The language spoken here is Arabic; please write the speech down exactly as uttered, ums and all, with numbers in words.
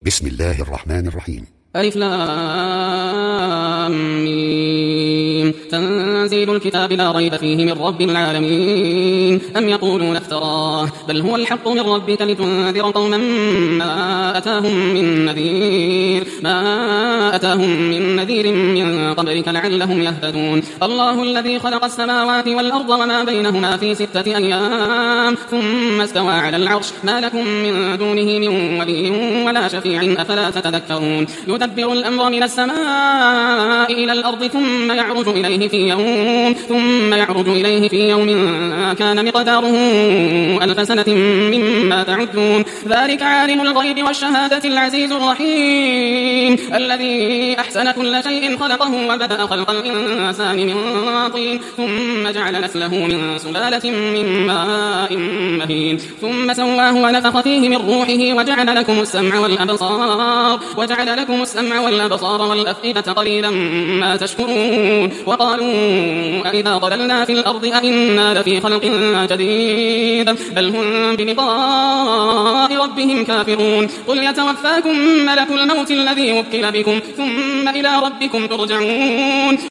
بسم الله الرحمن الرحيم. ألف لام ميم. تنزيل الكتاب لا ريب فيه من رب العالمين. أم يقولون افتراه بل هو الحق من ربك لتنذر قوما ما أتاهم من نذير ما أتاهم من نذير من قبلك لعلهم يهتدون. الله الذي خلق السماوات والأرض وما بينهما في ستة أيام ثم استوى على العرش ما لكم من دونه من ولي ولا شفيع أفلا تتذكرون. يدبر الأمر من السماء إلى الأرض ثم يعرج إليه في يوم ثم يعرج إليه في يوم كان مقداره ألف سنة مما تعدون. ذلك عالم الغيب والشهادة العزيز الرحيم الذي أحسن كل شيء خلقه وبدأ خلق الإنسان من طين ثم جعل نسله من سلالة من ماء مهين ثم سواه ونفخ فيه من روحه وجعل لكم السمع والأبصار وجعل لكم السمع والأبصار والأفئدة قليلا ما تشكرون. وقالوا أئذا ضللنا في الأرض أئنا لفي خلق جديد بل هم بلقاء ربهم كافرون. قل يتوفاكم ملك الموت الذي وكل بكم ثم إلى ربكم ترجعون.